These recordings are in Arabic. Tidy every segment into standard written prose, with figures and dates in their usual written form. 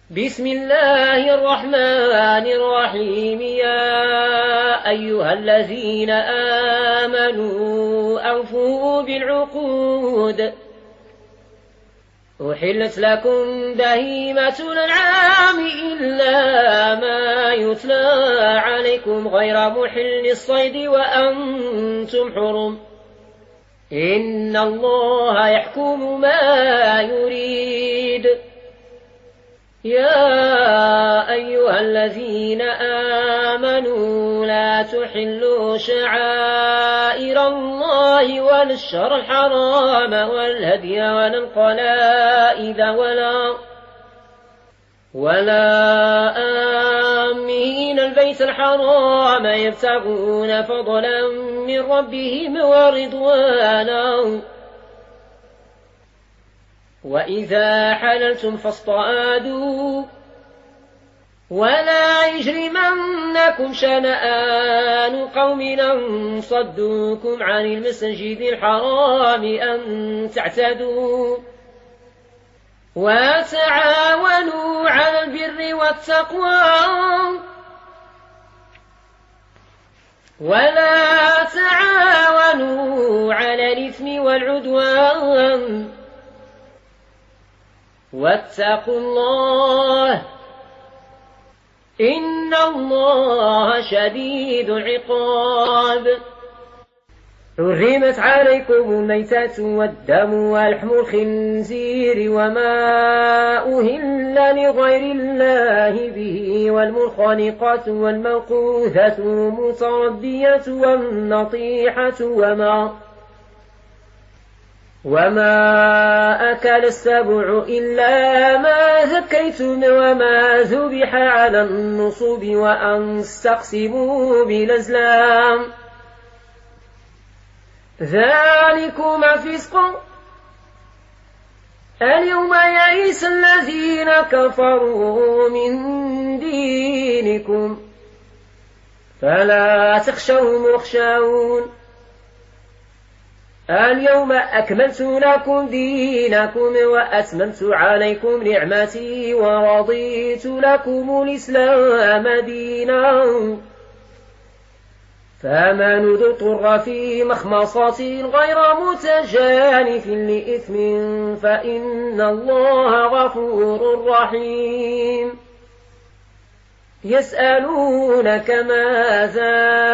بسم الله الرحمن الرحيم. يا أيها الذين آمنوا أوفوا بالعقود. أحلت لكم بهيمة الأنعام إلا ما يتلى عليكم غير محل الصيد وأنتم حرم. إن الله يحكم ما يريد. يا أيها الذين آمنوا لا تحلوا شعائر الله ولا الشهر الحرام والهدي ولا القلائد ولا آمين البيت الحرام يبتغون فضلا من ربهم ورضوانا. وإذا حللتم فاصطادوا ولا يجرمنكم شنآن قوم أن صدوكم عن المسجد الحرام أن تعتدوا. وتعاونوا على البر والتقوى ولا تعاونوا على الإثم والعدوان. واتقوا الله إن الله شديد العقاب. حرمت عليكم الميتة والدم ولحم الخنزير وما أهل لغير الله به والمنخنقة والموقوذة والمتردية والنطيحة وما أكل السبع إلا ما ذكيتم وما ذبح على النصب وأن تستقسموا بالأزلام ذلكم فسق. اليوم يئس الذين كفروا من دينكم فلا تخشوهم واخشون. اليوم أكملت لكم دينكم وأتممت عليكم نعمتي ورضيت لكم الإسلام دينا. فمن اضطر في مخمصة غير متجانف لإثم فإن الله غفور رحيم. يسألونك ماذا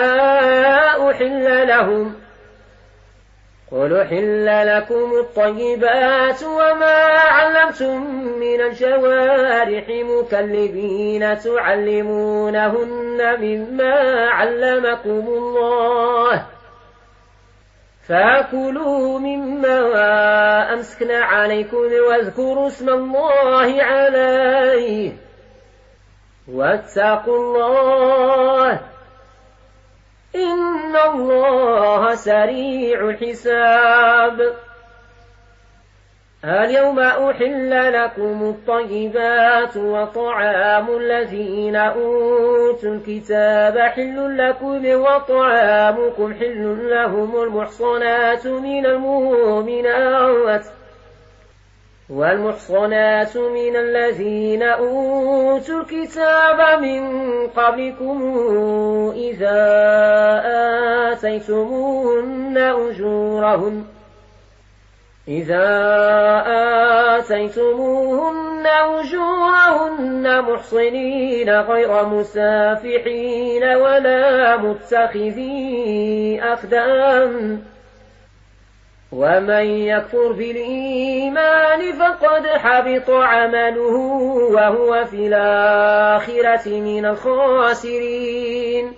أحل لهم قل أحل لكم الطيبات وما علمتم من الجوارح مكلبين تعلمونهن مما علمكم الله فكلوا مما أمسكن عليكم واذكروا اسم الله عليه واتقوا الله إن الله سريع الحساب. اليوم أحل لكم الطيبات وطعام الذين أوتوا الكتاب حل لكم وطعامكم حل لهم المحصنات من المؤمنات والمحصنات من الذين أوتوا الكتاب من قبلكم إذا آتيتموهن أجورهن محصنين غير مسافحين ولا متخذي أخدان. ومن يكفر بالإيمان فقد حبط عمله وهو في الآخرة من الخاسرين.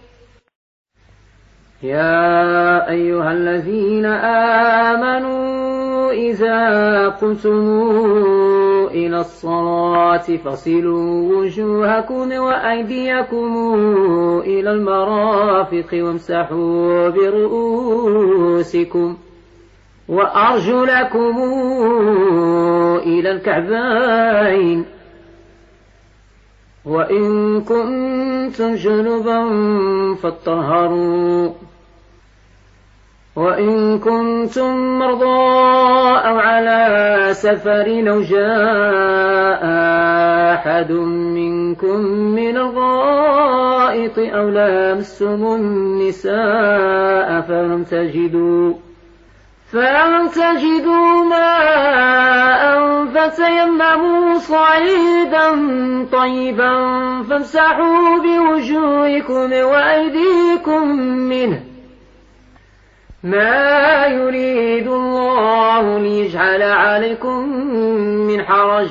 يا أيها الذين آمنوا إذا قمتم إلى الصلاة فاغسلوا وجوهكم وأيديكم إلى المرافق وامسحوا برؤوسكم وأرجلكم إلى الكعبين وإن كنتم جنبا فاطهروا وإن كنتم مرضى أو على سفر أو جاء أحد منكم من الغائط أو لامستم النساء فلم تجدوا ماء فتيمموا صعيدا طيبا فامسحوا بوجوهكم وأيديكم منه ما يريد الله ليجعل عليكم من حرج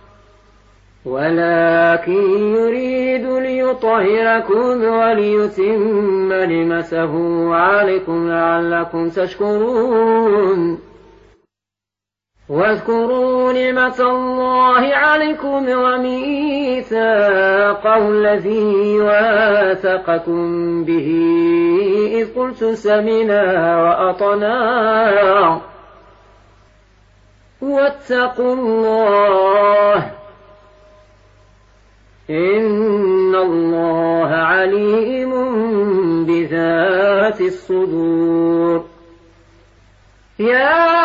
ولكن يريد ليطهركم وليتم نعمته عليكم لعلكم تشكرون واذكروا نعمة الله عليكم وميثاقه الذي واثقكم به إذ قلتم سمعنا وأطعنا واتقوا الله إن الله عليم بذات الصدور. يا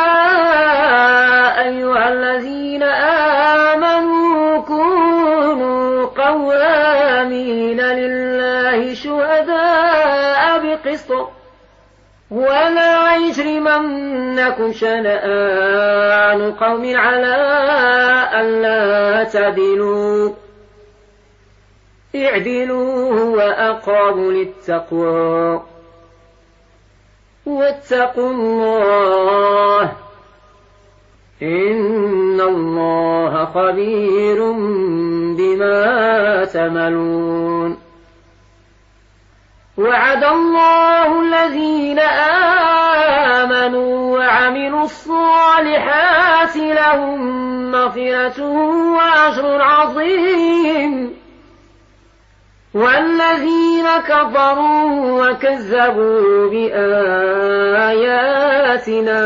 أيها الذين آمنوا كونوا قوامين لله شهداء بقسط ولا يجرمنكم شنآن قوم على ألا تعدلوا اعدلوا هو أقرب للتقوى واتقوا الله إن الله خبير بما تعملون. وعد الله الذين آمنوا وعملوا الصالحات لهم مغفرة وأجر عظيم والذين كفروا وكذبوا بآياتنا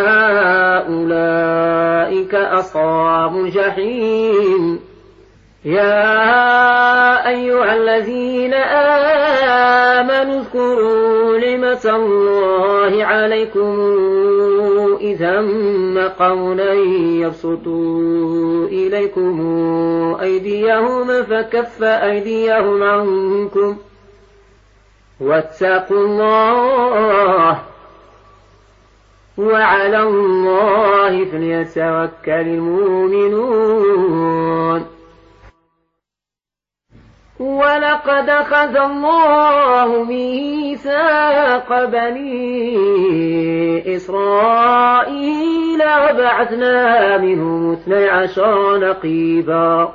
أولئك أصحاب الجحيم. يا أيها الذين آمنوا اذكروا نعمة الله عليكم إذ هم قوما يبسطوا إليكم أيديهم فكف أيديهم عنكم واتقوا الله وعلى الله فليتوكل المؤمنون. ولقد أخذ الله ميثاق بني إسرائيل وبعثنا منهم 12 نقيبا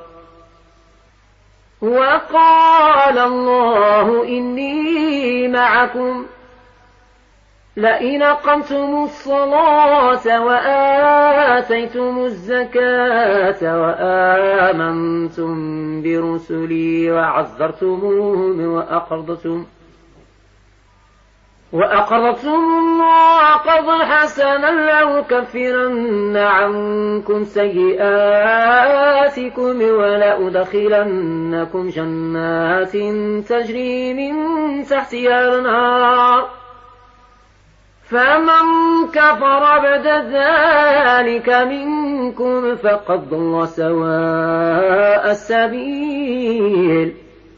وقال الله إني معكم لئن أقمتم الصلاة وآتيتم الزكاة وآمنتم برسلي وعزرتموهم وأقرضتم الله قرضا حسنا لأكفرن عنكم سيئاتكم ولأدخلنكم جنات تجري من تحتها الأنهار فمن كفر بعد ذلك منكم فقد ضل سواء السبيل.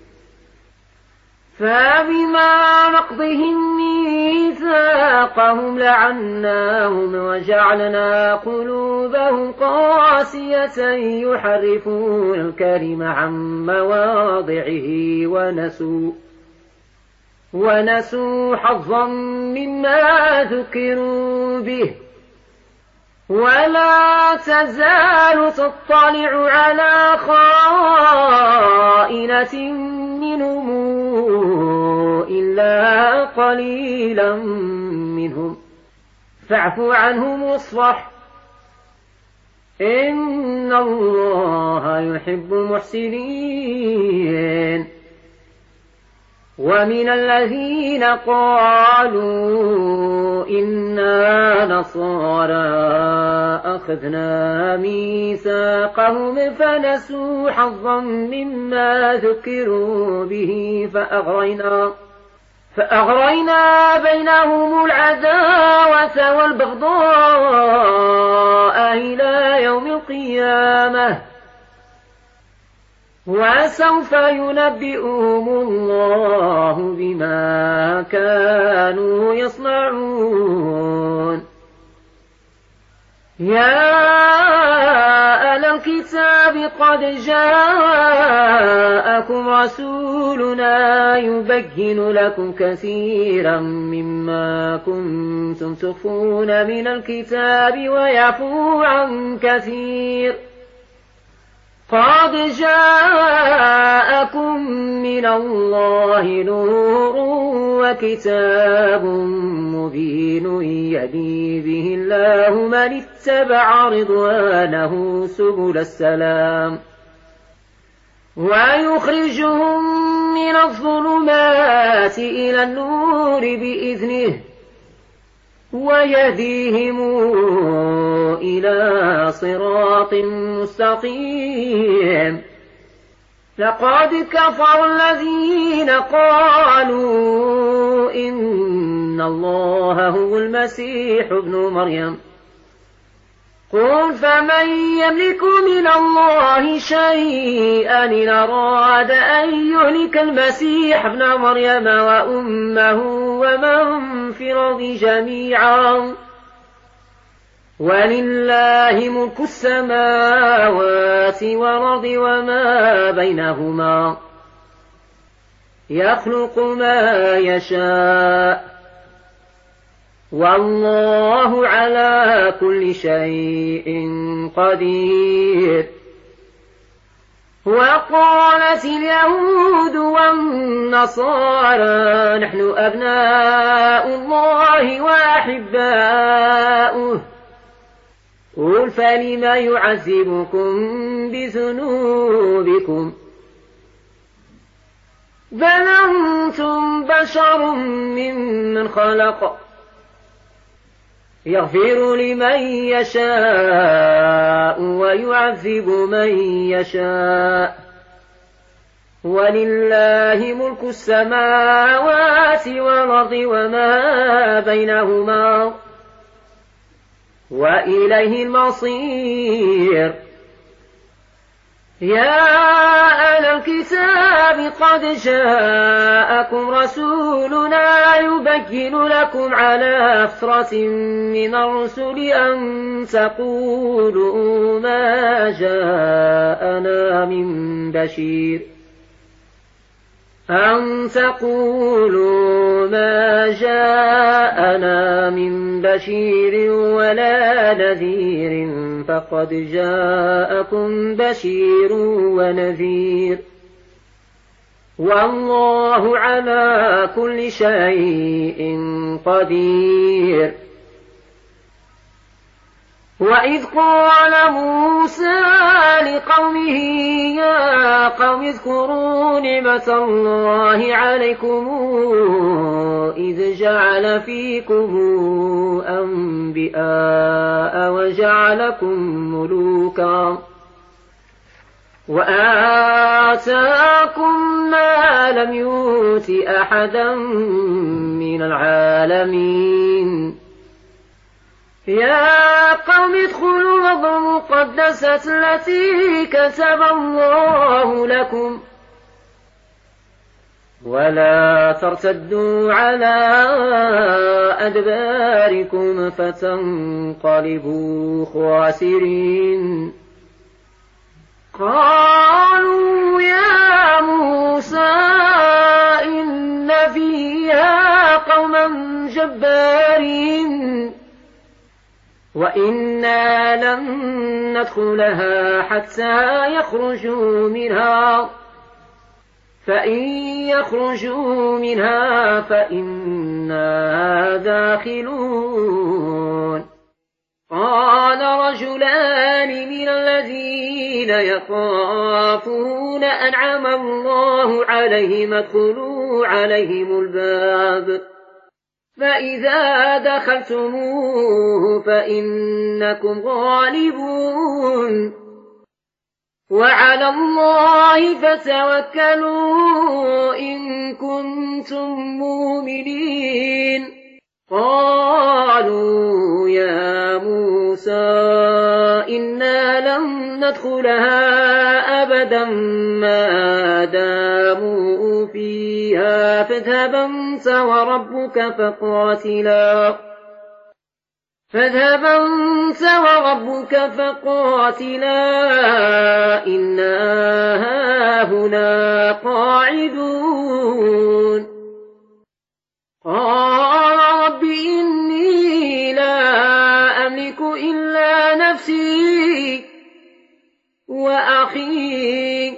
فبما نقضهم ميثاقهم لعناهم وجعلنا قلوبهم قاسية يحرفون الكلم عن مواضعه ونسوا حظا مما ذكروا به ولا تزال تطلع على خائنة منهم إلا قليلا منهم فاعف عنهم واصفح إن الله يحب المحسنين. ومن الذين قالوا إنا نصارى أخذنا ميثاقهم فنسوا حظا مما ذكروا به فأغرينا بينهم العداوة والبغضاء إلى يوم القيامة وسوف ينبئهم الله بما كانوا يصنعون. يا أهل الكتاب قد جاءكم رسولنا يبين لكم كثيرا مما كنتم تخفون من الكتاب ويعفو عن كثير. قد جاءكم من الله نور وكتاب مبين يهدي به الله من اتبع رضوانه سبل السلام ويخرجهم من الظلمات إلى النور بإذنه ويهديهم إلى صراط مستقيم. لقد كفر الذين قالوا إن الله هو المسيح ابن مريم قل فمن يملك من الله شيئا إن أراد أن يهلك المسيح ابن مريم وأمه ومن في الأرض جميعا ولله ملك السماوات والأرض وما بينهما يخلق ما يشاء والله على كل شيء قدير. وقالت اليهود والنصارى نحن أبناء الله وأحباؤه قل فلم يعذبكم بذنوبكم بل أنتم بشر ممن خلق يغفر لمن يشاء ويعذب من يشاء ولله ملك السماوات والأرض وما بينهما وإليه المصير. يا أهل الكتاب قد جاءكم رسولنا يبين لكم على فترة من الرسل أن تقولوا ما جاءنا من بشير ولا نذير فقد جاءكم بشير ونذير والله على كل شيء قدير. وإذ قال موسى لقومه يا قوم اذكروا نعمة الله عليكم إذ جعل فيكم أنبياء وجعلكم ملوكا وآتاكم ما لم يؤت أحدا من العالمين. يا قوم ادخلوا الأرض المقدسة التي كتب الله لكم ولا ترتدوا على أدباركم فتنقلبوا خاسرين. قالوا يا موسى إن فيها قوما جبارين وإنا لن ندخلها حتى يخرجوا منها فإن يخرجوا منها فإنا داخلون. قال رجلان من الذين يخافون أنعم الله عليهم ادخلوا عليهم الباب فإذا دخلتموه فإنكم غالبون وعلى الله فتوكلوا إن كنتم مؤمنين قالوا يا موسى إنا لن ندخلها أبدا ما داموا فيها فاذهب أنت وربك فقاتلا إنا هاهنا قاعدون قال رب إني لا أملك إلا نفسي وأخي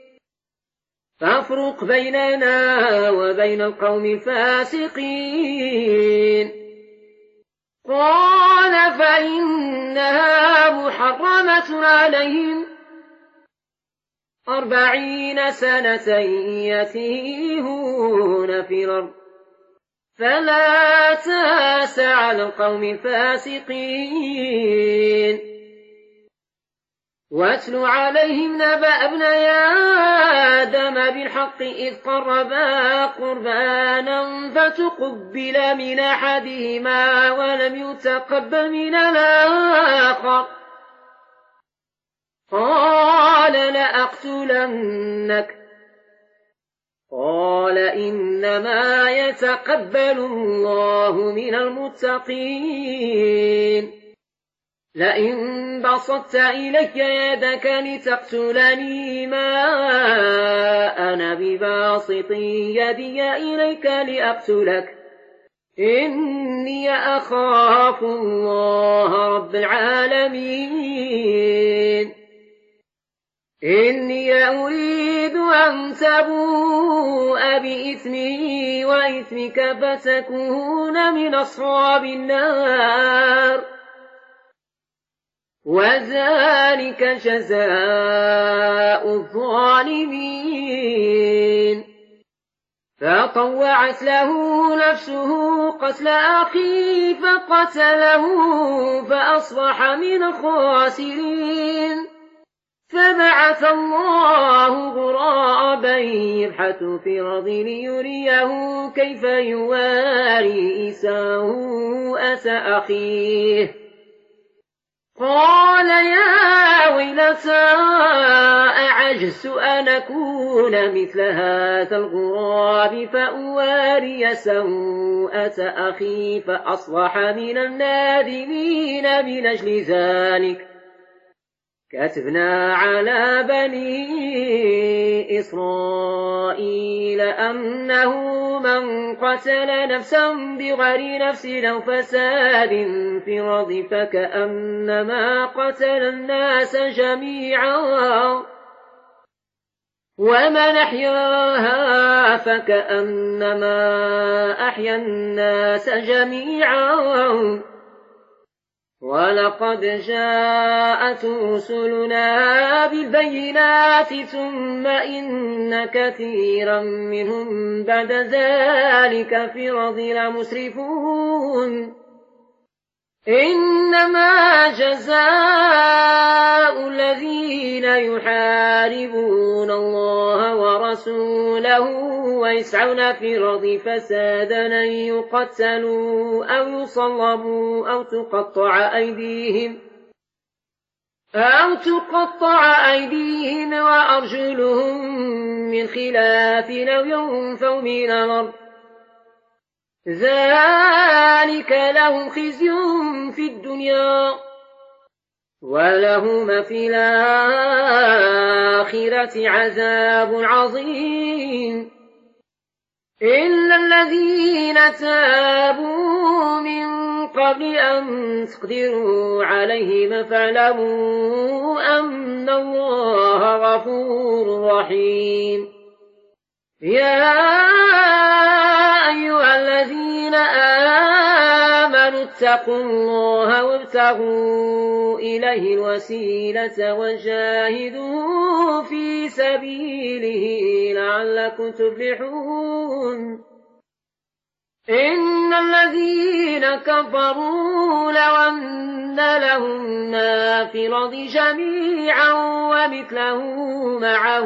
فافرق بيننا وبين القوم الفاسقين قال فإنها محرمة عليهم 40 سنة يتيهون في الأرض فلا تأس على القوم الفاسقين واتل عليهم نبأ ابني آدم بالحق إذ قربا قربانا فتقبل من أحدهما ولم يتقبل من الآخر قال لأقتلنك قال إنما يتقبل الله من المتقين لئن بسطت إلي يدك لتقتلني ما أنا بباسط يدي إليك لأقتلك إني أخاف الله رب العالمين إني أريد أن تبوء بإثمي وإثمك فتكون من أصحاب النار وذلك جزاء الظالمين فطوعت له نفسه قتل أخيه فقتله فأصبح من الخاسرين فبعث الله غرابا يبحث في الأرض ليريه كيف يواري سوءة أخيه قال يا ويلتى أعجزت أن أكون مثل هذا الغراب فأواري سوءة أخي فأصبح من النادمين من أجل ذلك كتبنا على بني إسرائيل أنه من قتل نفسا بغير نفس أو فساد في الأرض فكأنما قتل الناس جميعا ومن أحياها فكأنما أحيا الناس جميعا ولقد جاءت رسلنا بالبينات ثم إن كثيرا منهم بعد ذلك في الأرض لمسرفون إنما جزاء الذين يحاربون الله ورسوله ويسعون في الأرض فسادا أن يقتلوا أو يصلبوا أو تقطع أيديهم وأرجلهم من خلاف أو ينفوا من الأرض ذلك لهم خزي في الدنيا ولهم في الآخرة عذاب عظيم إلا الذين تابوا من قبل أن تقدروا عليهم فاعلموا أن الله غفور رحيم يا أيها الذين آمنوا اتقوا الله وابتغوا إليه الوسيلة وجاهدوا في سبيله لعلكم تفلحون إن الذين كفروا لو أن لهم ما في الأرض جميعا ومثله معه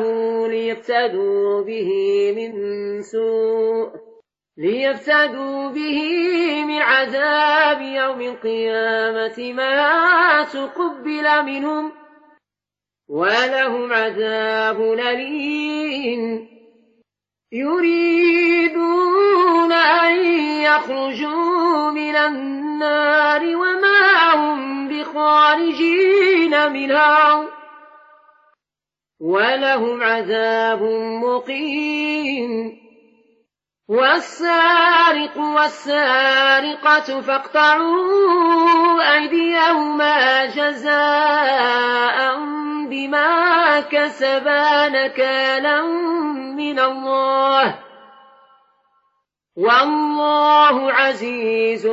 ليفتدوا به من عذاب يوم القيامة ما تقبل منهم ولهم عذاب أليم يريدون أن يخرجوا من النار وما هم بخارجين منها ولهم عذاب مقيم والسارق والسارقة فاقطعوا أيديهما جزاء بما كسبا نكالا من الله والله عزيز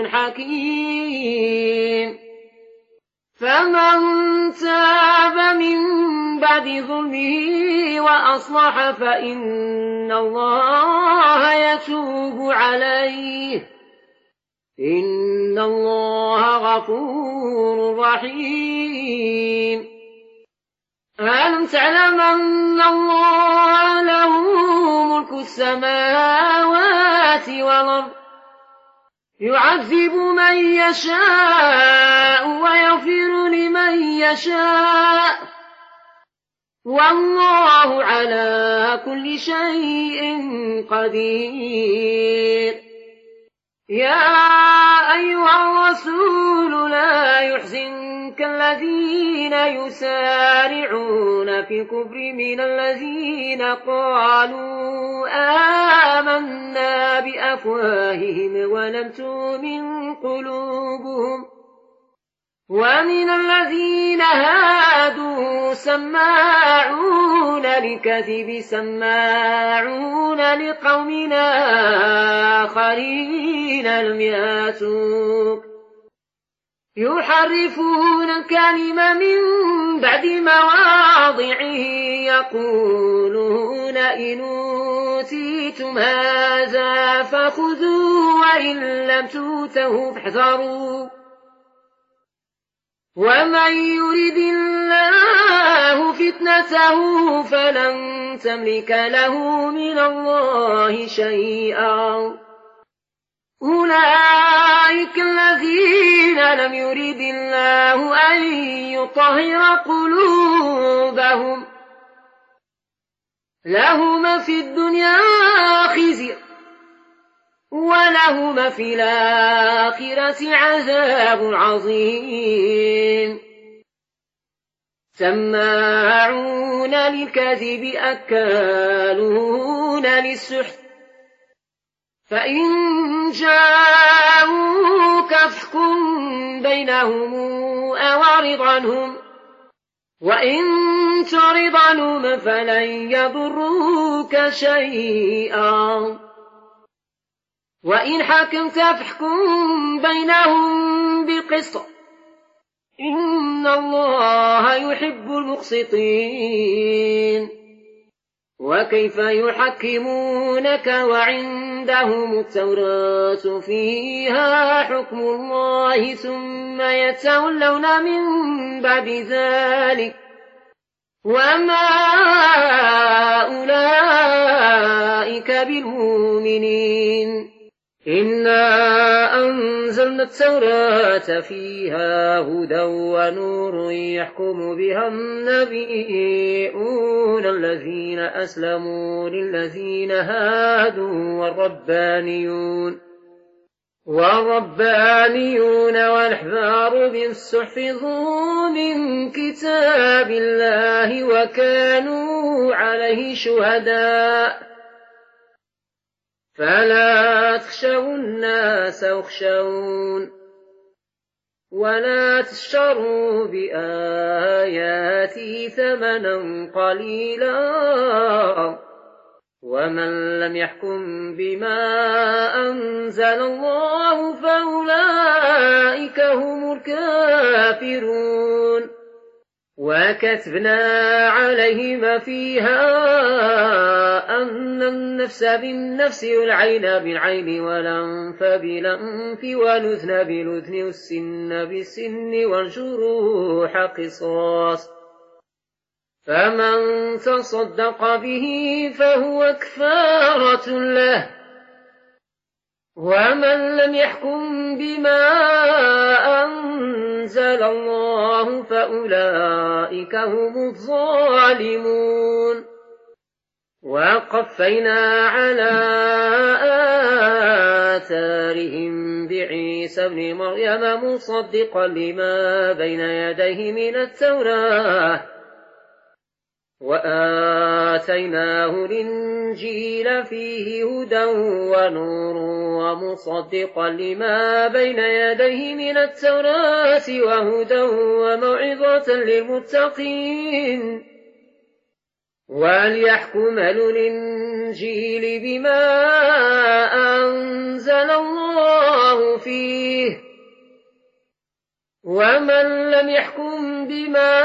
حكيم فمن تاب من بعد ظلمه وأصلح فإن الله يتوب عليه إن الله غفور رحيم ألم تعلم أن الله له ملك السماوات والأرض يعذب من يشاء ويغفر لمن يشاء والله على كل شيء قدير يا أيها الرسول لا يحزنك الذين يسارعون في الكفر من الذين قالوا آمنا بأفواههم ولم تؤمن قلوبهم ومن الذين هادوا سماعون للكذب سماعون لقوم آخرين لم يأتوك يحرفون الكلم من بعد مواضعه يقولون إن أوتيتم هذا فخذوه وإن لم تؤتوه فاحذروا ومن يرد الله فتنته فلن تملك له من الله شيئا أولئك الذين لم يرد الله أن يطهر قلوبهم لهم في الدنيا خزي ولهم في الآخرة عذاب عظيم سماعون للكذب أكالون للسحت فإن جاءوك فاحكم بينهم أو أعرض عنهم وإن تعرض عنهم فلن يضروك شيئا وإن حكمت فاحكم بينهم بالقسط إن الله يحب المقسطين وكيف يحكمونك وعندهم التوراة فيها حكم الله ثم يتولون من بعد ذلك وما أولئك بالمؤمنين إنا أنزلنا التوراة فيها هدى ونور يحكم بها النبيون الذين أسلموا للذين هادوا والربانيون والأحبار بالسحفظوا من كتاب الله وكانوا عليه شهداء فلا تخشوا الناس واخشون ولا تشتروا بآياتي ثمنا قليلا ومن لم يحكم بما أنزل الله فأولئك هم الكافرون وكتبنا عليهم فيها أن النفس بالنفس والعين بالعين والأنف بالأنف والأذن بالأذن والسن بالسن والجروح قصاص، فمن تصدق به فهو كفارة له. ومن لم يحكم بما أنزل الله فأولئك هم الظالمون. وقفينا على آثارهم بعيسى ابن مريم مصدقا لما بين يديه من التوراة، وآتيناه الإنجيل فيه هدى ونور ومصدقا لما بين يديه من التوراة وهدى وموعظة للمتقين. وليحكم أهل الإنجيل بما أنزل الله فيه، ومن لم يحكم بما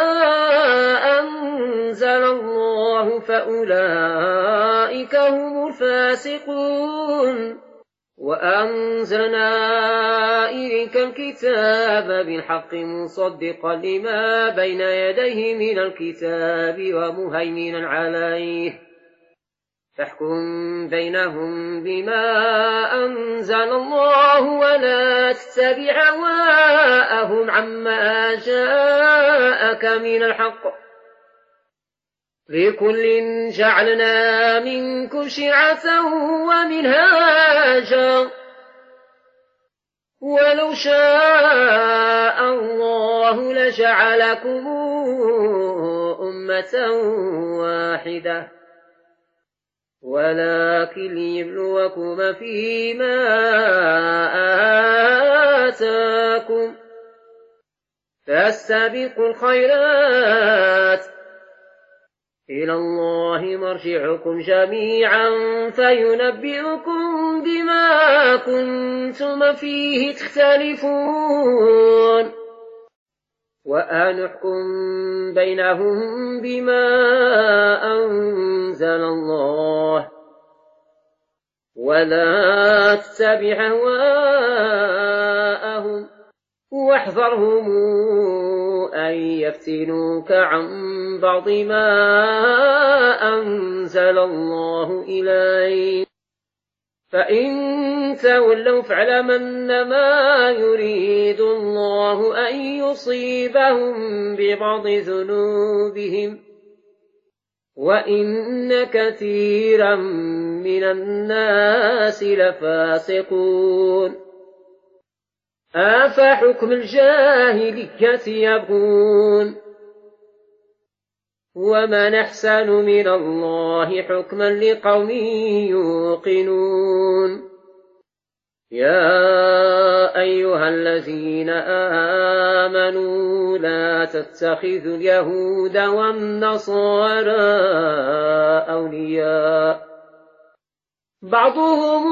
أنزل الله فأولئك هم الفاسقون. وأنزلنا إليك الكتاب بالحق مصدقا لما بين يديه من الكتاب ومهيمنا عليه، فاحكم بينهم بما أنزل الله ولا تتبع أهواءهم عما جاءك من الحق، لكل جعلنا منكم شرعة ومنهاجا، ولو شاء الله لجعلكم أمة واحدة، ولكن ليبلوكم فيما آتاكم، فاستبقوا الخيرات، إلى الله مرجعكم جميعا فينبئكم بما كنتم فيه تختلفون. وأن احكم بينهم بما أنزل الله، ولا تتبع هواءهم، واحذرهم أن يفتنوك عن بعض ما أنزل الله إليك، فإن تولوا فاعلم أنما يريد الله أن يصيبهم ببعض ذنوبهم، وإن كثيرا من الناس لفاسقون. أفحكم الجاهلية يبغون، ومن أحسن من الله حكما لقوم يوقنون. يا أيها الذين آمنوا لا تتخذوا اليهود والنصارى أولياء، بعضهم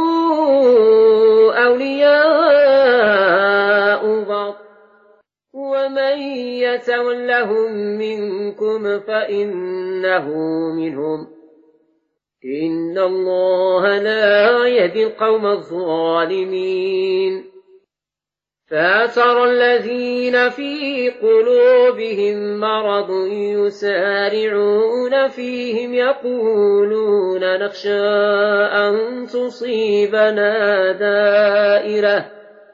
أولياء بعض، ومن يتولهم منكم فإنه منهم، إن الله لا يهدي القوم الظالمين. فترى الذين في قلوبهم مرض يسارعون فيهم يقولون نخشى أن تصيبنا دائرة،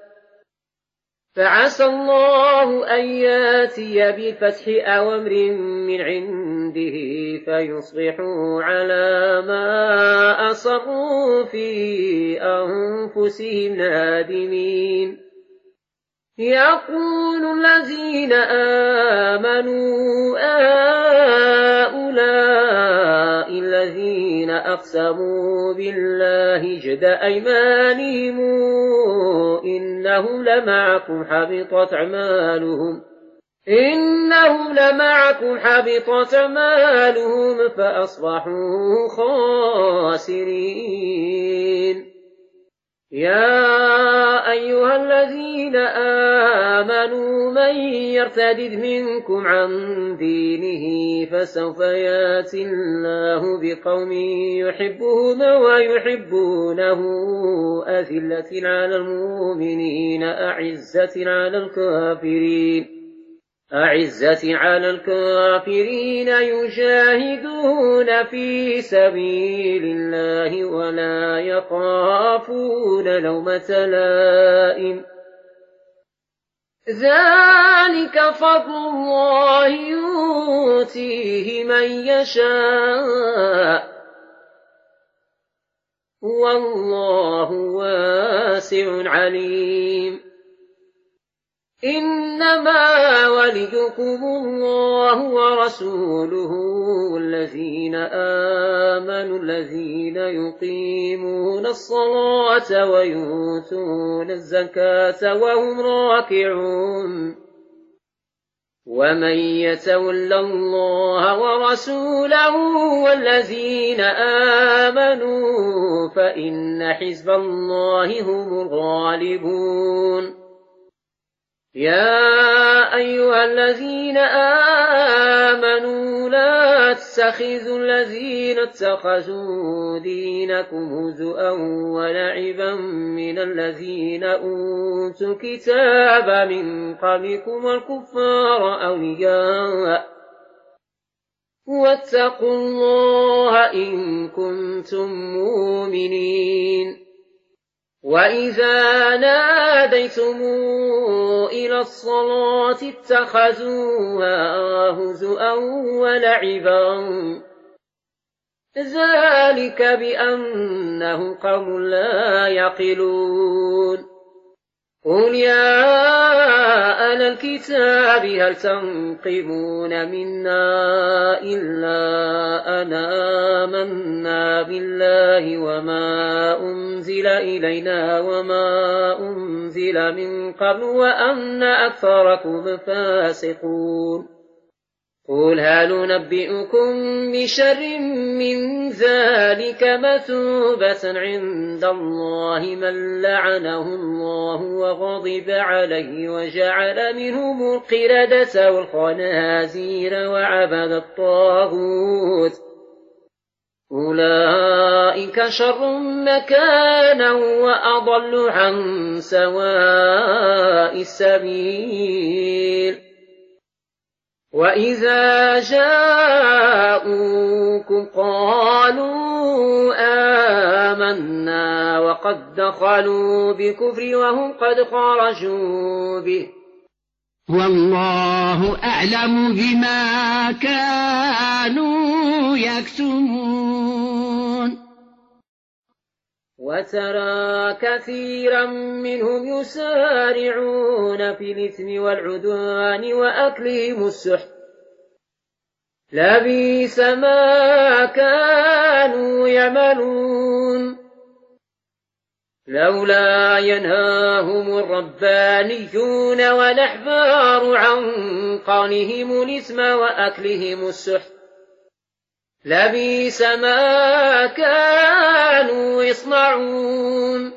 فعسى الله أن ياتي بالفتح أو أمر من عنده فيصبحوا على ما أصروا في أنفسهم نادمين. يقول الذين آمنوا أولئك الذين أقسموا بالله جهد أيمانهم إنهم لمعكم حبطت أعمالهم فأصبحوا خاسرين. يا أيها الذين آمنوا من يرتد منكم عن دينه فسوف يأتي الله بقوم يحبهم ويحبونه أذلة على المؤمنين أعزة على الكافرين يجاهدون في سبيل الله ولا يخافون لومة لائم ذلك فضل الله يؤتيه من يشاء والله واسع عليم إنما وليكم الله ورسوله الذين آمنوا الذين يقيمون الصلاة ويؤتون الزكاة وهم راكعون ومن يتول الله ورسوله والذين آمنوا فإن حزب الله هم الغالبون يا أيها الذين آمنوا لا تتخذوا الذين اتخذوا دينكم هزؤا ولعبا من الذين أوتوا الكتاب من قبلكم والكفار أولياء واتقوا الله إن كنتم مؤمنين وإذا ناديتم إلى الصلاة اتخذوها هزؤا ولعبا ذلك بأنهم قوم لا يعقلون قل يا أهل الكتاب هل تنقمون منا إلا أن آمنا بالله وما أنزل إلينا وما أنزل من قبل وأن أكثركم فاسقون قل هل ننبئكم بشر من ذلك مثوبة عند الله من لعنه الله وغضب عليه وجعل منهم القردة والخنازير وعبد الطاغوت أولئك شر مكانا وأضل عن سواء السبيل وإذا جاءوكم قالوا آمنا وقد دخلوا بكفر وهم قد خرجوا به والله أعلم بما كانوا يكتمون وترى كثيرا منهم يسارعون في الإثم والعدوان وأكلهم السحت لبئس ما كانوا يعملون لولا ينهاهم الربانيون والأحبار عن قولهم الإثم وأكلهم السحت لبئس ما كانوا يصنعون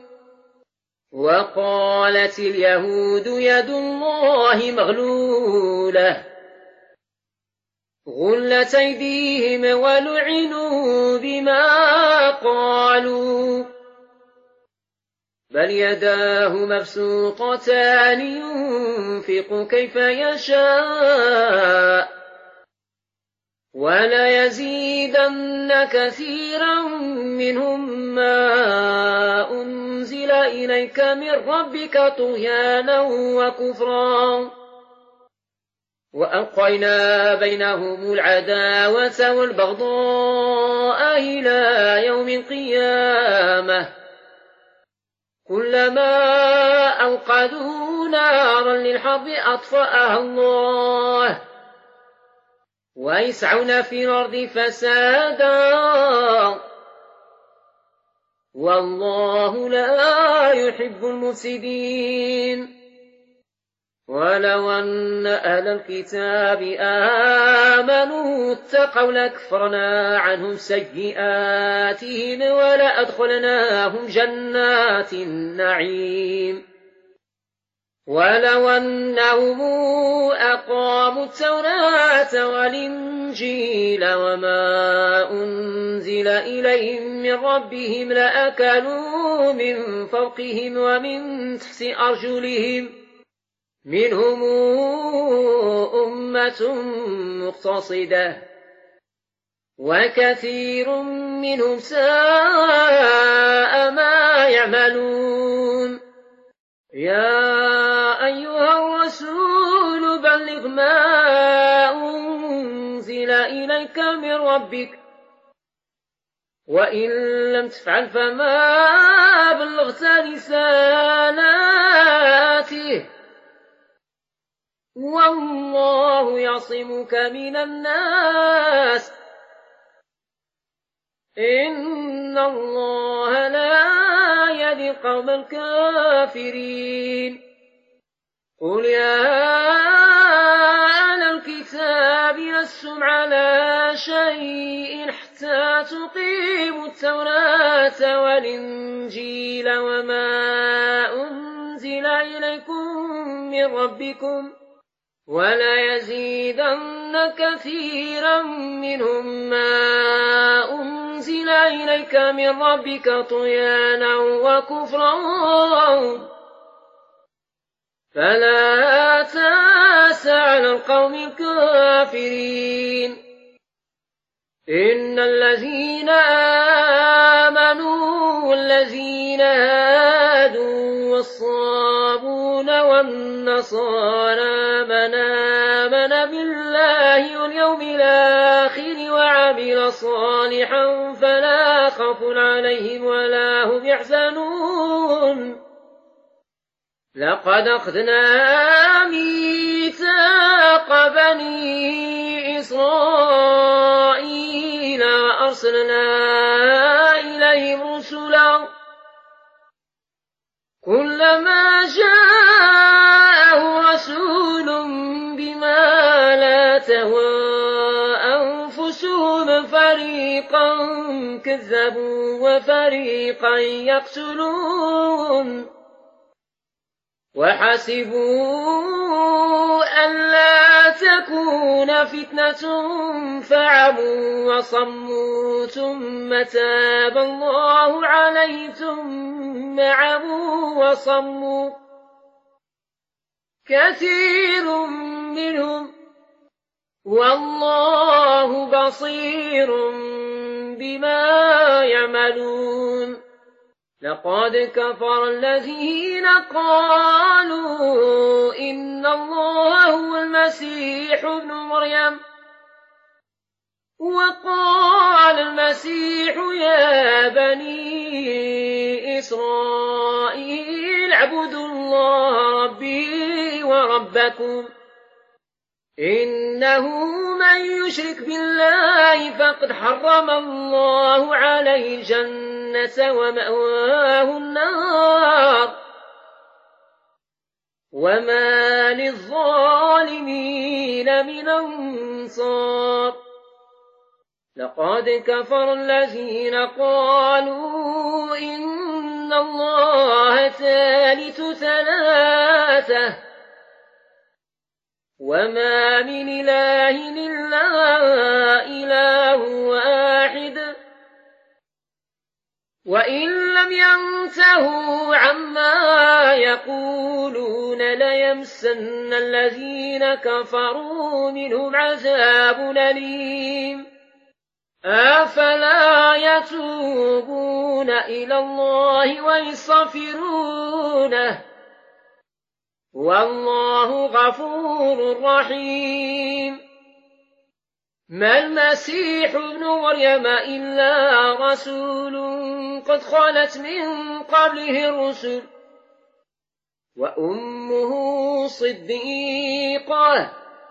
وقالت اليهود يد الله مغلولة غلت أيديهم ولعنوا بما قالوا بل يداه مبسوطتان ينفق كيف يشاء ولا يزيدن كثيرا منهم ما أنزل إليك من ربك طغيانا وكفرا وألقينا بينهم العداوة والبغضاء إلى يوم القيامة كلما أوقدوا نارا للحرب أطفأها الله ويسعون في الأرض فسادا والله لا يحب المفسدين ولو أن أهل الكتاب آمنوا اتقوا لكفرنا عنهم سيئاتهم ولأدخلناهم جنات النعيم ولو أنهم أقاموا التوراة والإنجيل وما أنزل إليهم من ربهم لأكلوا من فوقهم ومن تحت أرجلهم منهم أمة مقتصدة وكثير منهم ساء ما يعملون يا أيها الرسول بلغ ما أنزل إليك من ربك وإن لم تفعل فما بلغت رسالاته والله يعصمك من الناس إن الله لا يهدي القوم الكافرين قل يا أهل الكتاب لستم على شيء حتى تقيموا التوراة والإنجيل وما أنزل إليكم من ربكم ولا يزيدن كثيرا منهم ما أنزل إليك من ربك طغيانا وكفرا فلا تأس على القوم الكافرين إن الذين آمنوا والذين هادوا والصابون والنصارى من آمن بالله واليوم الآخر وعمل صالحا فلا خوف عليهم ولا هم يحزنون لقد أخذنا ميثاق بني إسرائيل وأرسلنا إليهم رسلا كلما جاءه رسول بما لا تهوى أنفسهم فريقا كذبوا وفريقا يقتلون وحسبوا ألا تكون فتنة فعموا وصموا ثم تاب الله عليهم ثم عموا وصموا كثير منهم والله بصير بما يعملون لقد كفر الذين قالوا إن الله هو المسيح ابن مريم وقال المسيح يا بني إسرائيل اعبدوا الله ربي وربكم إنه من يشرك بالله فقد حرم الله عليه الجنة ومأواه النار وما للظالمين من أنصار لقد كفر الذين قالوا إن الله ثالث ثلاثة وما من إله إلا إله واحد وإن لم ينتهوا عما يقولون ليمسن الذين كفروا منهم عذاب أليم أفلا يتوبون إلى الله ويستغفرونه والله غفور رحيم ما المسيح ابن مريم إلا رسول قد خلت من قبله الرسل وأمه صديقة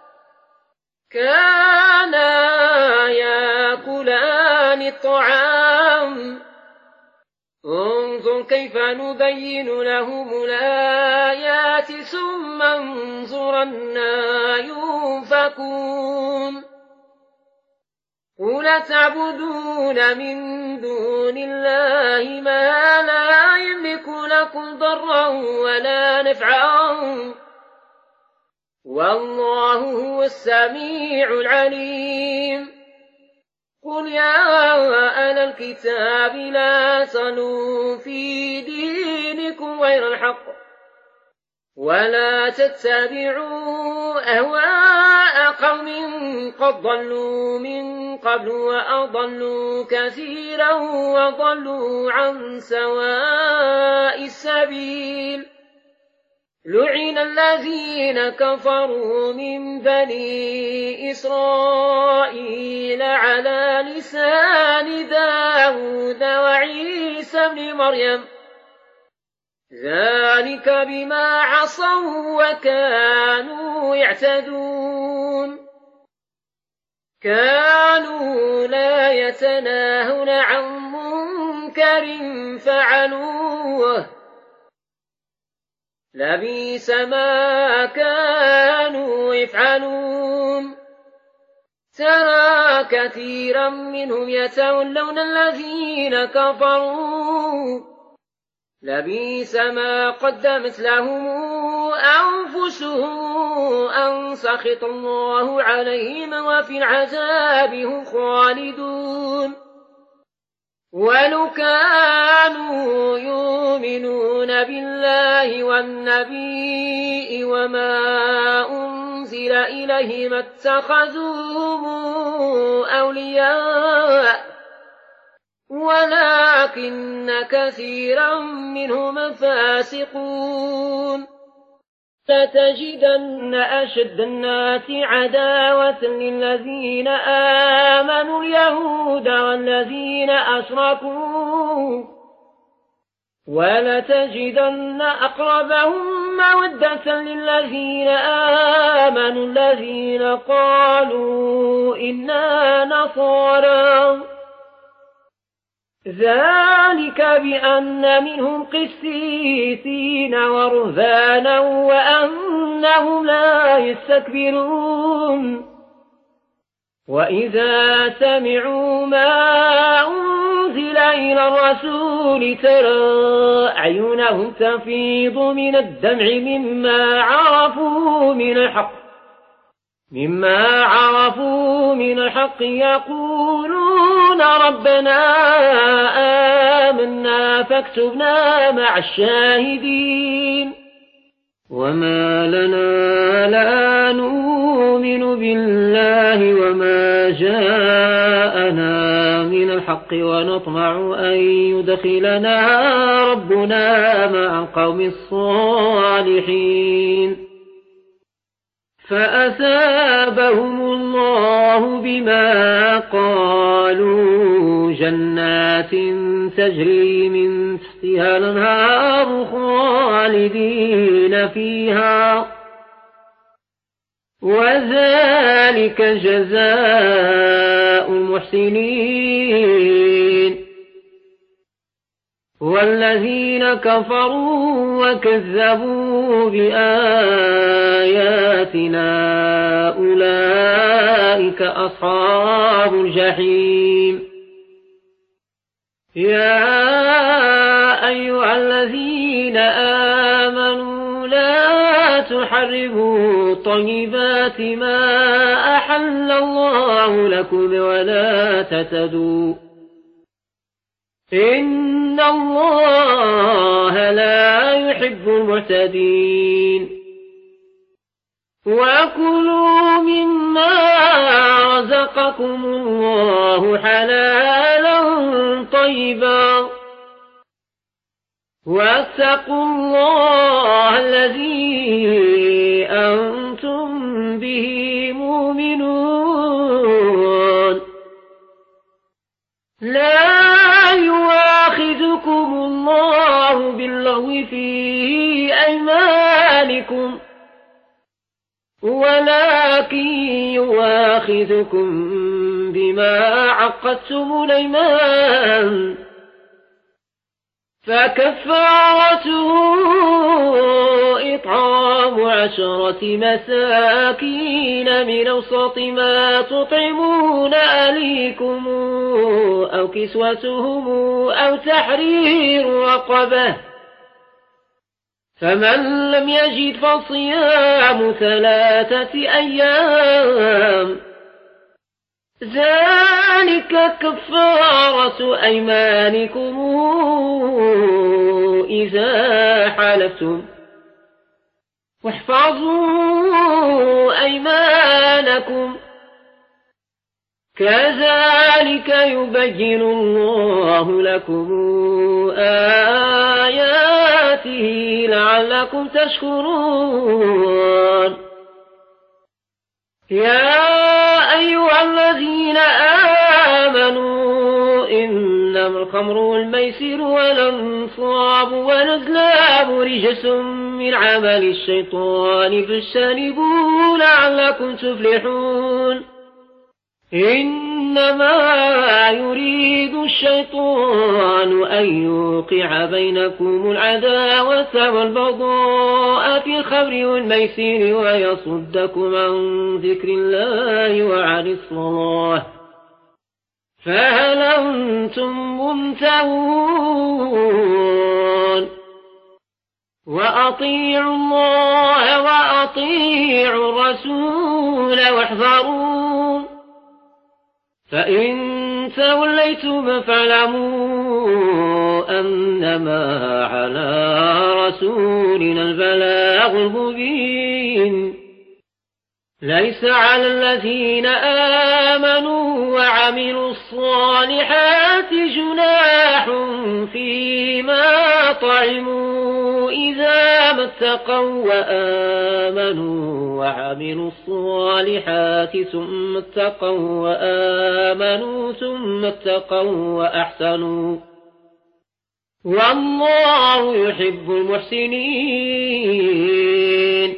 كانا يأكلان الطعام انظر كيف نبين لهم الآيات ثم انظر أنى يؤفكون قل تعبدون من دون الله ما لا يملك لكم ضرا ولا نفعا والله هو السميع العليم قل يا أهل الكتاب لا تغلوا في دينكم غير الحق ولا تتبعوا أهواء قوم قد ضلوا من قبل وأضلوا كثيرا وضلوا عن سواء السبيل لعن الذين كفروا من بني إسرائيل على لسان داود وعيسى بن مريم ذلك بما عصوا وكانوا يعتدون كانوا لا يتناهون عن منكر فعلوه لبئس ما كانوا يفعلون ترى كثيرا منهم يتولون الذين كفروا لبئس ما قدمت لهم أنفسهم أن سخط الله عليهم وفي العذاب هم خالدون ولو كانوا يؤمنون بالله والنبي وما أنزل إليه ما اتخذوهم أولياء ولكن كثيرا منهم فاسقون لتجدن أشد الناس عداوة للذين آمنوا اليهود والذين أشركوا ولتجدن أقربهم مودة للذين آمنوا الذين قالوا إنا نصارى ذلك بأن منهم قسيسين ورهبانا وأنهم لا يستكبرون وإذا سمعوا ما أنزل إلى الرسول ترى أعينهم تفيض من الدمع مما عرفوا من الحق يقولون ربنا آمنا فاكتبنا مع الشاهدين وما لنا لا نؤمن بالله وما جاءنا من الحق ونطمع أن يدخلنا ربنا مع القوم الصالحين فأثابهم الله بما قالوا جنات تجري من تحتها الأنهار خالدين فيها وذلك جزاء المحسنين والذين كفروا وكذبوا بآياتنا أولئك أصحاب الجحيم يا أيها الذين آمنوا لا تحرموا طيبات ما أحل الله لكم ولا تعتدوا إن الله لا يحب المعتدين وكلوا مما رزقكم الله حلالا طيبا واتقوا الله الذي أنتم به مؤمنون لا يؤاخذكم الله باللغو في أيمانكم ولكن يؤاخذكم بما عقدتم الأيمان فكفارته إطعام 10 مساكين من أوسط ما تطعمون أهليكم أو كسوتهم أو تحرير رقبة، فمن لم يجد فصيام 3 أيام، ذلك كفارة أيمانكم إذا حلفتم، واحفظوا أيمانكم، كذلك يبين الله لكم آياته لعلكم تشكرون. يا أيها الذين آمنوا إنما الخمر والميسر والأنصاب والأزلام رجس من عمل الشيطان فاجتنبوه لعلكم تفلحون. إنما يريد الشيطان أن يوقع بينكم العداوة والبغضاء في الخمر والميسر ويصدكم عن ذكر الله وعن الصلاة، فهل أنتم منتهون؟ وأطيعوا الله وأطيعوا الرسول واحذروا، فإن توليتم فاعلموا أنما على رسولنا البلاغ المبين. ليس على الذين آمنوا وعملوا الصالحات جناح فيما طعموا إذا ما اتقوا وآمنوا وعملوا الصالحات ثم اتقوا وآمنوا ثم اتقوا وأحسنوا، والله يحب المحسنين.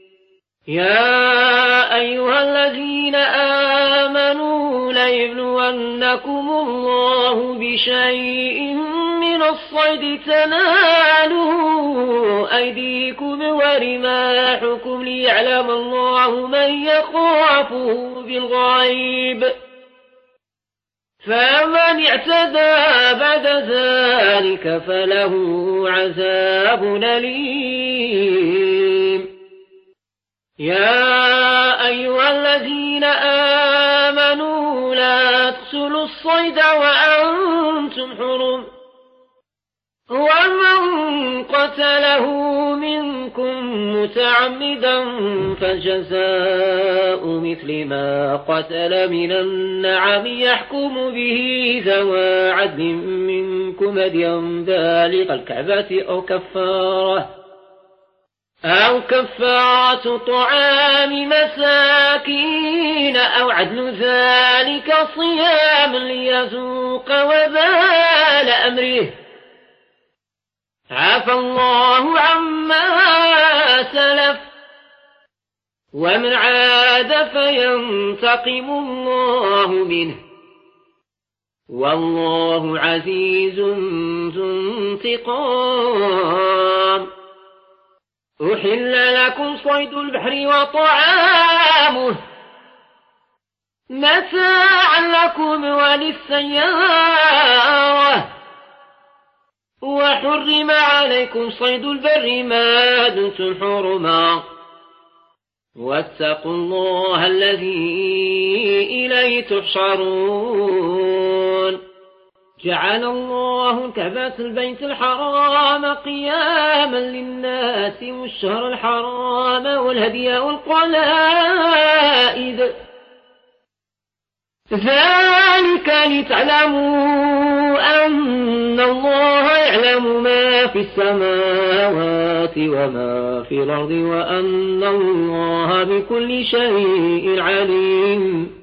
يا أيها الذين آمنوا ليبلونكم الله بشيء من الصيد تناله أيديكم ورماحكم ليعلم الله من يخافه بالغيب، فمن اعتدى بعد ذلك فله عذاب أليم. يا أيها الذين آمنوا لا تقتلوا الصيد وأنتم حرم، ومن قتله منكم متعمدا فجزاء مثل ما قتل من النعم يحكم به ذوى عدل منكم هديا بالغ الكعبة أو كفارة طعام مساكين أو عدل ذلك صياما ليذوق وبال أمره، عفى الله عما سلف، ومن عاد فينتقم الله منه، والله عزيز ذو انتقام. أحل لكم صيد البحر وطعامه متاعا لكم وللسيارة، وحرم عليكم صيد البر ما دمتم حرما، واتقوا الله الذي إليه تحشرون. جعل الله الكعبة البيت الحرام قياما للناس والشهر الحرام والهدي والقلائد، ذلك لتعلموا أن الله يعلم ما في السماوات وما في الأرض وأن الله بكل شيء عليم.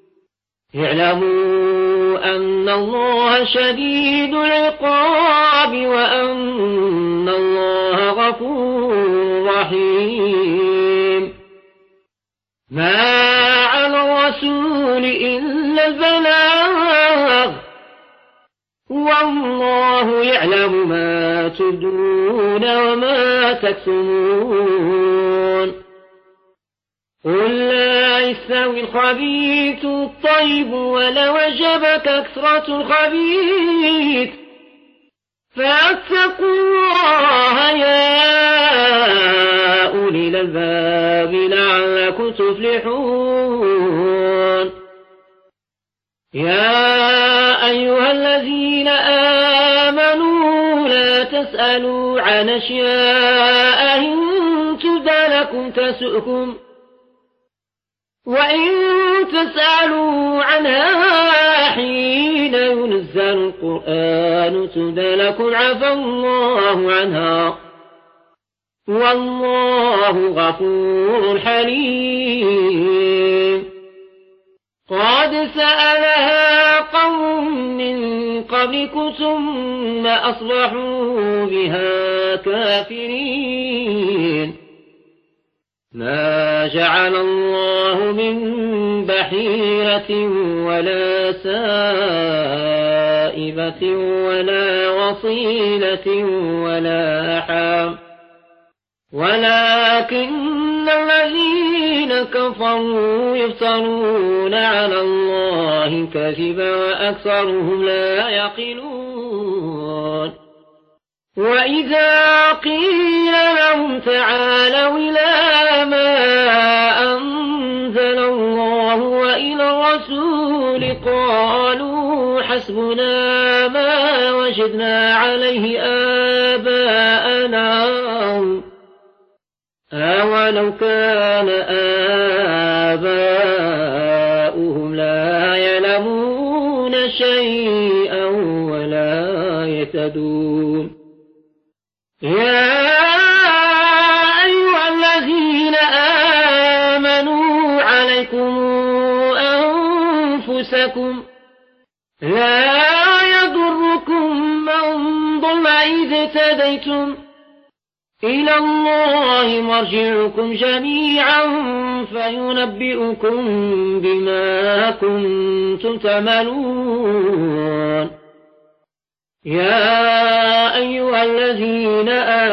اعلموا أن الله شديد العقاب وأن الله غفور رحيم. ما على الرسول إلا البلاغ، والله يعلم ما تبدون وما تكتمون قل لا يستوي الخبيث الطيب ولو أعجبك كثرة الخبيث فاتقوا الله يا أولي الألباب لعلكم تفلحون يا أيها الذين آمنوا لا تسألوا عن أشياء إن تبد لكم تسؤكم وإن تسألوا عنها حين ينزل القرآن تبد لكم عفى الله عنها والله غفور حليم قد سألها قوم من قبلكم ثم أصبحوا بها كافرين ما جعل الله من بحيرة ولا سائبة ولا وصيلة ولا حام ولكن الذين كفروا يفترون على الله كذبا وأكثرهم لا يعقلون وإذا قيل لهم تعالوا إلى ما أنزل الله وإلى الرسول قالوا حسبنا ما وجدنا عليه آباءنا أولو كان آباؤهم لا يعلمون شيئا ولا يهتدون يا أيها الذين آمنوا عليكم أنفسكم لا يضركم من ضل إذا اهتديتم إلى الله مرجعكم جميعا فينبئكم بما كنتم تعملون يا أيها الذين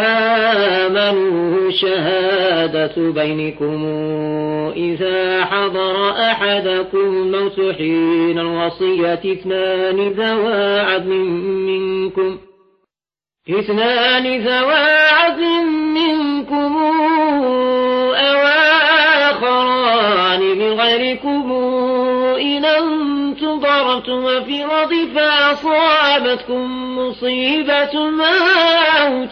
آمنوا شهادة بينكم إذا حضر أحدكم الموت حين الوصية اثنان ذوى عدل منكم أو آخران من غيركم إن أنتم ضربتم في الأرض فأصابتكم مصيبة الموت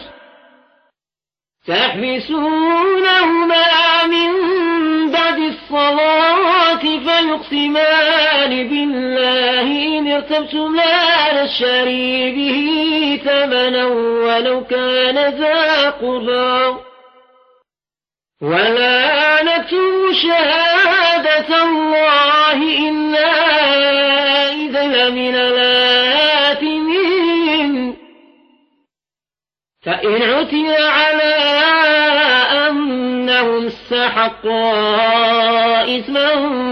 تحبسونهما من بعد الصلاة فيقسمان بالله إن ارتبتم لا نشتري به ثمنا ولو كان ذا قربى ولا نكتم شهادة الله إنا إذا لمن الآثمين فإن عثر على أنهم استحقا إثما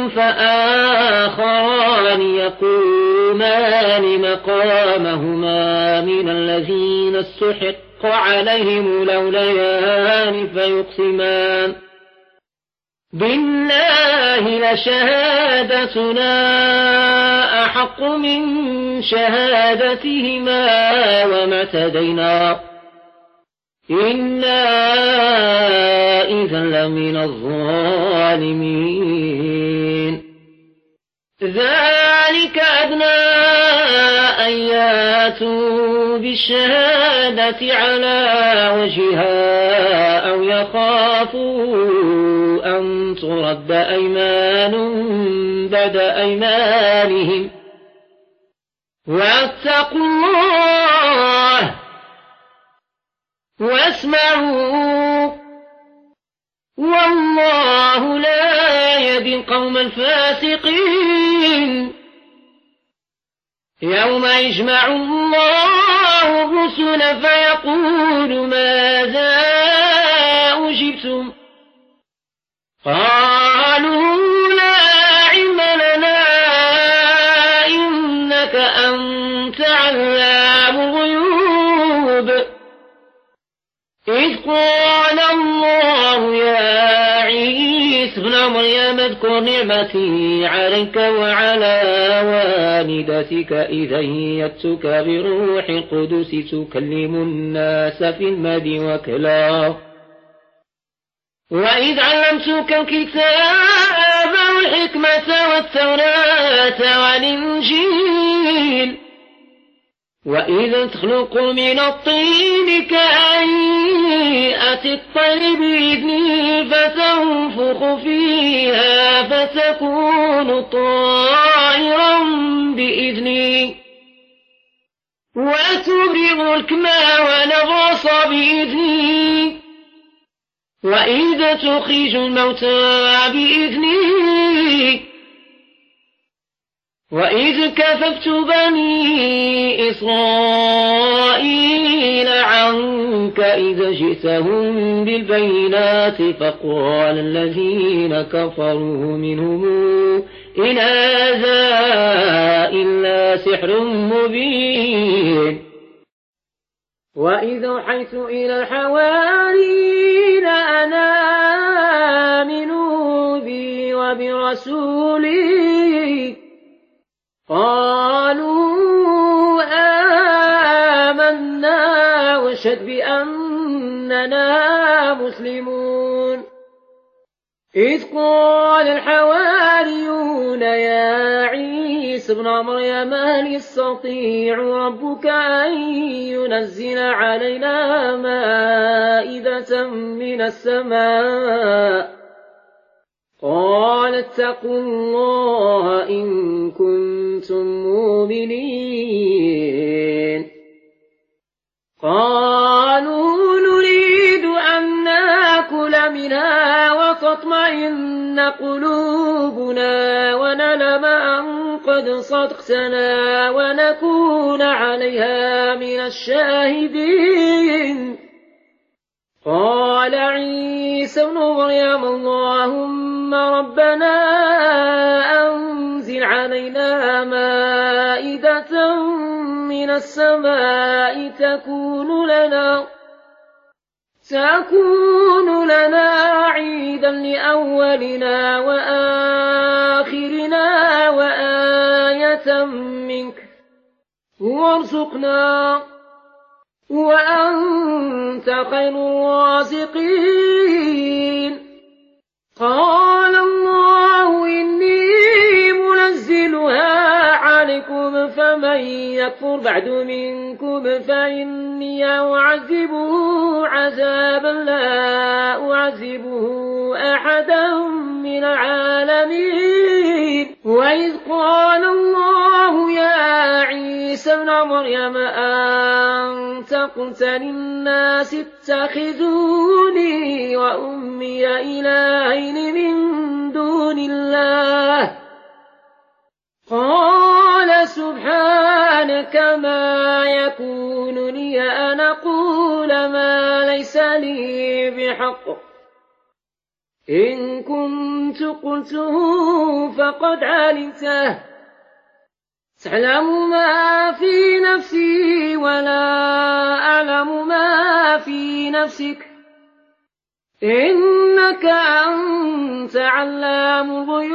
فآخران يقومان مقامهما من الذين استحق عليهم الأوليان فيقسمان بالله لشهادتنا أحق من شهادتهما وما اعتدينا إنا إذا لمن الظالمين ذلك أدنى أن ياتوا بالشهادة على وجهها أو يخافوا أن ترد أيمان بعد أيمانهم واتقوا الله واسمعوا والله لا يهدي القوم الفاسقين يوم يجمع الله الرسل فيقول ماذا أجبتم قالوا لا علم لنا إنك أنت علام إذ قال الله يا عيسى ابن مريم اذكر نعمتي عليك وعلى والدتك إذ أيدتك بروح القدس تكلم الناس في المهد وكلا وإذ علمتك الكتاب والحكمة والتوراة والإنجيل وإذا تخلق من الطين كهيئة الطير بإذني فتنفخ فيها فتكون طائرا بإذني وتبرئ الكمى ونغص بإذني وإذا تخرج الموتى بإذني وإذ كففت بني إسرائيل عنك إذا جئتهم بالبينات فقال الذين كفروا منهم إن هذا إلا سحر مبين وإذ أوحيت إلى الحواريين أن آمنوا بي وبرسولي قالوا آمنا واشهد بأننا مسلمون إذ قال الحواريون يا عيسى ابن مريم هل يستطيع ربك أن ينزل علينا مائدة من السماء قال اتقوا الله إن كنتم مؤمنين قالوا نريد أن نأكل منها وتطمئن قلوبنا ونعلم أن قد صدقتنا ونكون عليها من الشاهدين قال عيسى ابن مريم اللهم ربنا أنزل علينا مائدة من السماء تكون لنا عيدا لأولنا وآخرنا وآية منك وارزقنا وأنت خير الرازقين قال الله إني منزلها عليكم فمن يكفر بعد منكم فإني أعذبه عذابا لا أعذبه أحدا من العالمين وإذ قال الله يا عيسى ابن مريم أنت قلت للناس اتخذوني وأمي إلهين من دون الله قال سبحانك ما يكون لي أن أقول ما ليس لي بحق إن كنت قلته فقد علمته تعلم ما في نفسي ولا أعلم ما في نفسك إنك أنت علام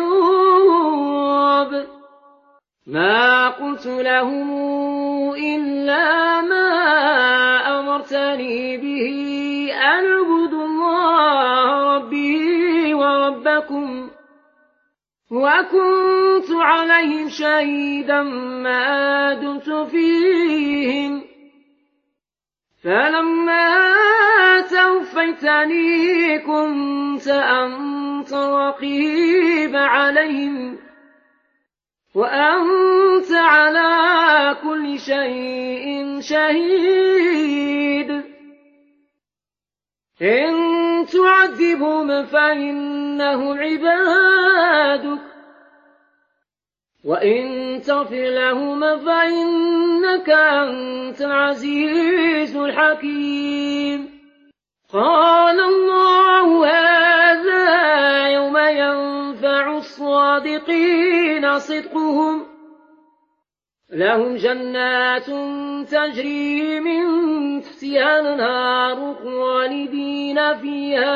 الغيوب ما قلت لهم إلا ما أمرتني به أن اعبدوا الله ربي وربكم وكنت عليهم شهيدا ما دمت فيهم فلما توفيتني كنت أنت الرقيب عليهم وأنت على كل شيء شهيد إن تعذبهم فإنهم عبادك وإن تغفر لهم فإنك أنت العزيز الحكيم قال الله هذا يوم ينفع الصادقين صدقهم لهم جنات تجري من تحتها الأنهار خالدين فيها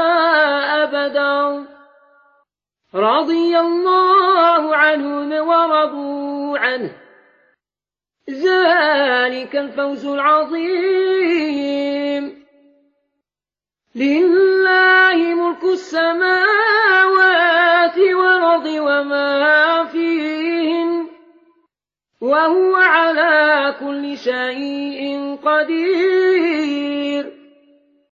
أبدا رضي الله عنهم ورضوا عنه ذلك الفوز العظيم لله ملك السماوات والأرض وما فيهن وهو على كل شيء قدير